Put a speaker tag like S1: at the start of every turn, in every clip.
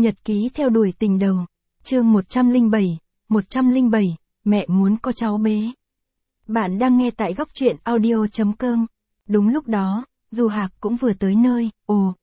S1: Nhật ký theo đuổi tình đầu. Chương 107, mẹ muốn có cháu bé. Bạn đang nghe tại góc truyện audio.com. Đúng lúc đó, Du Hạc cũng vừa tới nơi. Ồ,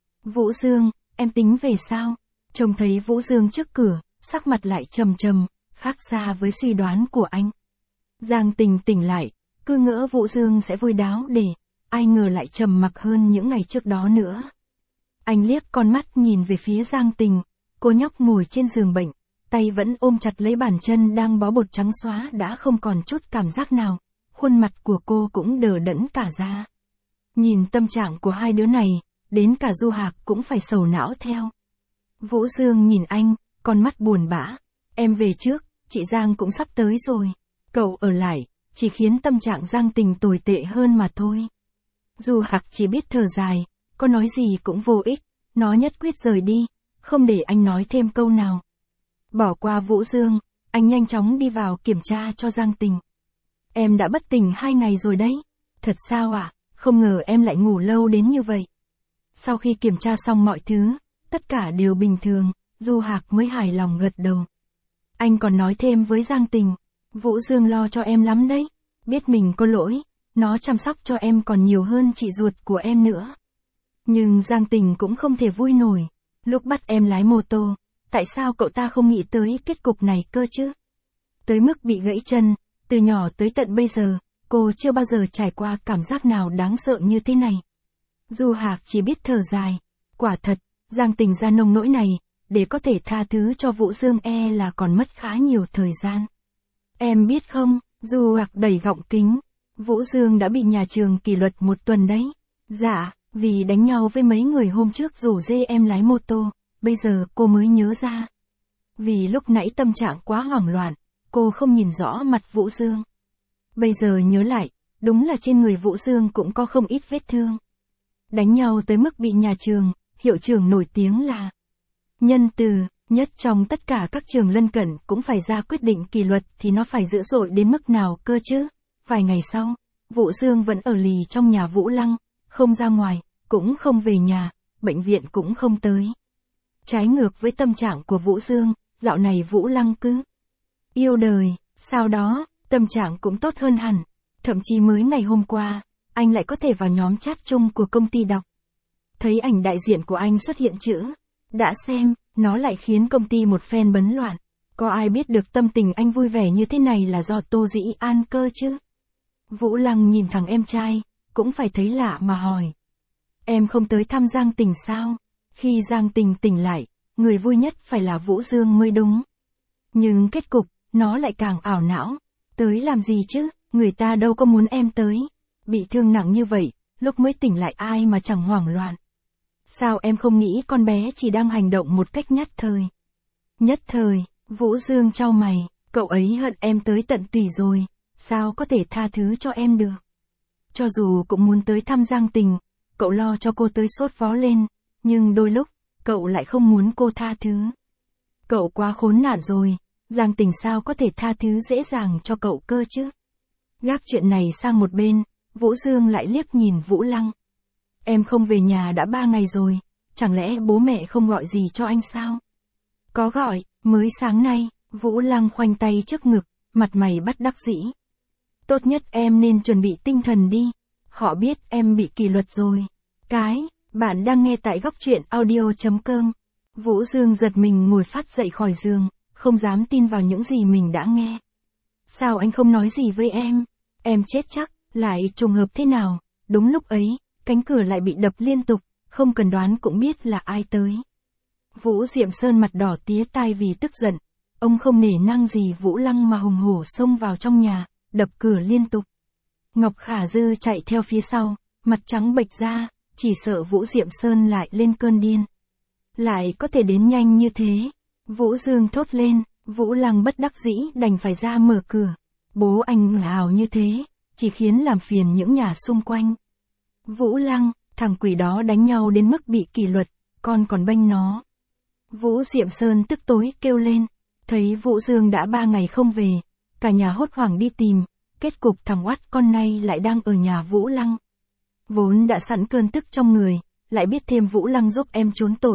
S1: Vũ Dương, em tính về sao? Trông thấy Vũ Dương trước cửa, sắc mặt lại trầm trầm, khác xa với suy đoán của anh. Giang Tình tỉnh lại, cứ ngỡ Vũ Dương sẽ vui đáo để, ai ngờ lại trầm mặc hơn những ngày trước đó nữa. Anh liếc con mắt nhìn về phía Giang Tình, cô nhóc ngồi trên giường bệnh, tay vẫn ôm chặt lấy bàn chân đang bó bột trắng xóa đã không còn chút cảm giác nào, khuôn mặt của cô cũng đờ đẫn cả ra. Nhìn tâm trạng của hai đứa này, đến cả Du Hạc cũng phải sầu não theo. Vũ Dương nhìn anh, con mắt buồn bã, em về trước, chị Giang cũng sắp tới rồi, cậu ở lại, chỉ khiến tâm trạng Giang Tình tồi tệ hơn mà thôi. Du Hạc chỉ biết thở dài, có nói gì cũng vô ích, nó nhất quyết rời đi, không để anh nói thêm câu nào. Bỏ qua Vũ Dương, anh nhanh chóng đi vào kiểm tra cho Giang Tình. Em đã bất tỉnh 2 ngày rồi đấy. Thật sao ạ? Không ngờ em lại ngủ lâu đến như vậy. Sau khi kiểm tra xong mọi thứ, tất cả đều bình thường, Du Hạc mới hài lòng gật đầu. Anh còn nói thêm với Giang Tình, Vũ Dương lo cho em lắm đấy, biết mình có lỗi, nó chăm sóc cho em còn nhiều hơn chị ruột của em nữa. Nhưng Giang Tình cũng không thể vui nổi, lúc bắt em lái mô tô, tại sao cậu ta không nghĩ tới kết cục này cơ chứ? Tới mức bị gãy chân, từ nhỏ tới tận bây giờ, cô chưa bao giờ trải qua cảm giác nào đáng sợ như thế này. Du Hạc chỉ biết thở dài, quả thật, Giang Tình ra nông nỗi này, để có thể tha thứ cho Vũ Dương là còn mất khá nhiều thời gian. Em biết không, Du Hạc đẩy gọng kính, Vũ Dương đã bị nhà trường kỷ luật 1 tuần đấy. Dạ, vì đánh nhau với mấy người hôm trước rủ dê em lái mô tô, bây giờ cô mới nhớ ra. Vì lúc nãy tâm trạng quá hoảng loạn, cô không nhìn rõ mặt Vũ Dương. Bây giờ nhớ lại, đúng là trên người Vũ Dương cũng có không ít vết thương. Đánh nhau tới mức bị nhà trường, hiệu trưởng nổi tiếng là nhân từ, nhất trong tất cả các trường lân cận cũng phải ra quyết định kỷ luật thì nó phải dữ dội đến mức nào cơ chứ. Vài ngày sau, Vũ Dương vẫn ở lì trong nhà Vũ Lăng, không ra ngoài, cũng không về nhà, bệnh viện cũng không tới. Trái ngược với tâm trạng của Vũ Dương, dạo này Vũ Lăng cứ yêu đời, sau đó, tâm trạng cũng tốt hơn hẳn. Thậm chí mới ngày hôm qua, anh lại có thể vào nhóm chat chung của công ty đọc. Thấy ảnh đại diện của anh xuất hiện chữ đã xem, nó lại khiến công ty một phen bấn loạn. Có ai biết được tâm tình anh vui vẻ như thế này là do Tô Dĩ An cơ chứ? Vũ Lăng nhìn thằng em trai, cũng phải thấy lạ mà hỏi. Em không tới thăm Giang Tình sao? Khi Giang Tình tỉnh lại, người vui nhất phải là Vũ Dương mới đúng. Nhưng kết cục, nó lại càng ảo não. Tới làm gì chứ, người ta đâu có muốn em tới. Bị thương nặng như vậy, lúc mới tỉnh lại ai mà chẳng hoảng loạn. Sao em không nghĩ con bé chỉ đang hành động một cách nhất thời? Nhất thời, Vũ Dương chau mày, cậu ấy hận em tới tận tủy rồi, sao có thể tha thứ cho em được? Cho dù cũng muốn tới thăm Giang Tình, cậu lo cho cô tới sốt vó lên, nhưng đôi lúc, cậu lại không muốn cô tha thứ. Cậu quá khốn nạn rồi, Giang Tình sao có thể tha thứ dễ dàng cho cậu cơ chứ? Gác chuyện này sang một bên, Vũ Dương lại liếc nhìn Vũ Lăng. Em không về nhà đã 3 ngày rồi, chẳng lẽ bố mẹ không gọi gì cho anh sao? Có gọi, mới sáng nay, Vũ Lăng khoanh tay trước ngực, mặt mày bất đắc dĩ. Tốt nhất em nên chuẩn bị tinh thần đi, họ biết em bị kỷ luật rồi. Bạn đang nghe tại góc truyện audio.com. Vũ Dương giật mình ngồi phát dậy khỏi giường, không dám tin vào những gì mình đã nghe. Sao anh không nói gì với em? Em chết chắc, lại trùng hợp thế nào? Đúng lúc ấy, cánh cửa lại bị đập liên tục, không cần đoán cũng biết là ai tới. Vũ Diệm Sơn mặt đỏ tía tai vì tức giận, ông không nể nang gì Vũ Lăng mà hùng hổ xông vào trong nhà, đập cửa liên tục. Ngọc Khả Dư chạy theo phía sau, mặt trắng bệch ra, chỉ sợ Vũ Diệm Sơn lại lên cơn điên. Lại có thể đến nhanh như thế. Vũ Dương thốt lên, Vũ Lăng bất đắc dĩ đành phải ra mở cửa. Bố anh ào như thế, chỉ khiến làm phiền những nhà xung quanh. Vũ Lăng, thằng quỷ đó đánh nhau đến mức bị kỷ luật, con còn bênh nó. Vũ Diệm Sơn tức tối kêu lên, thấy Vũ Dương đã 3 ngày không về, cả nhà hốt hoảng đi tìm, kết cục thằng oát con này lại đang ở nhà Vũ Lăng. Vốn đã sẵn cơn tức trong người, lại biết thêm Vũ Lăng giúp em trốn tội,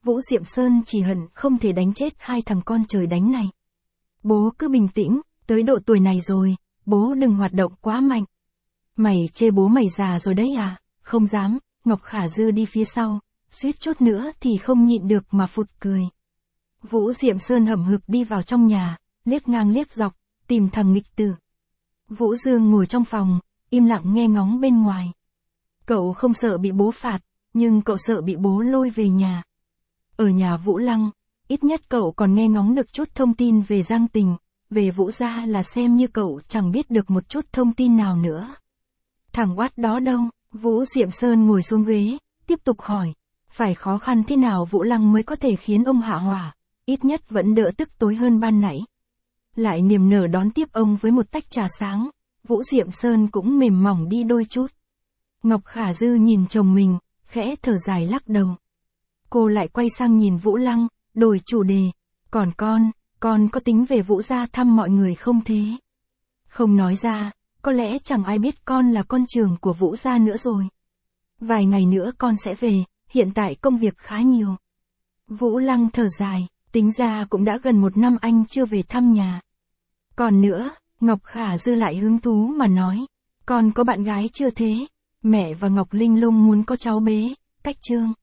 S1: Vũ Diệm Sơn chỉ hận không thể đánh chết hai thằng con trời đánh này. Bố cứ bình tĩnh, tới độ tuổi này rồi, bố đừng hoạt động quá mạnh. Mày chê bố mày già rồi đấy à? Không dám. Ngọc Khả Dư đi phía sau, suýt chút nữa thì không nhịn được mà phụt cười. Vũ Diệm Sơn hậm hực đi vào trong nhà, liếc ngang liếc dọc, tìm thằng nghịch tử. Vũ Dương ngồi trong phòng, im lặng nghe ngóng bên ngoài. Cậu không sợ bị bố phạt, nhưng cậu sợ bị bố lôi về nhà. Ở nhà Vũ Lăng, ít nhất cậu còn nghe ngóng được chút thông tin về Giang Tình, về Vũ gia là xem như cậu chẳng biết được một chút thông tin nào nữa. Thằng oát đó đâu? Vũ Diệm Sơn ngồi xuống ghế, tiếp tục hỏi. Phải khó khăn thế nào Vũ Lăng mới có thể khiến ông hạ hỏa, ít nhất vẫn đỡ tức tối hơn ban nãy. Lại niềm nở đón tiếp ông với một tách trà sáng, Vũ Diệm Sơn cũng mềm mỏng đi đôi chút. Ngọc Khả Dư nhìn chồng mình, khẽ thở dài lắc đầu. Cô lại quay sang nhìn Vũ Lăng, đổi chủ đề. Còn con có tính về Vũ gia thăm mọi người không thế? Không nói ra, có lẽ chẳng ai biết con là con trưởng của Vũ gia nữa rồi. Vài ngày nữa con sẽ về, hiện tại công việc khá nhiều. Vũ Lăng thở dài, tính ra cũng đã gần 1 năm anh chưa về thăm nhà. Còn nữa, Ngọc Khả Dư lại hứng thú mà nói, con có bạn gái chưa thế? Mẹ và Ngọc Linh Lung muốn có cháu bé, Cách Trương.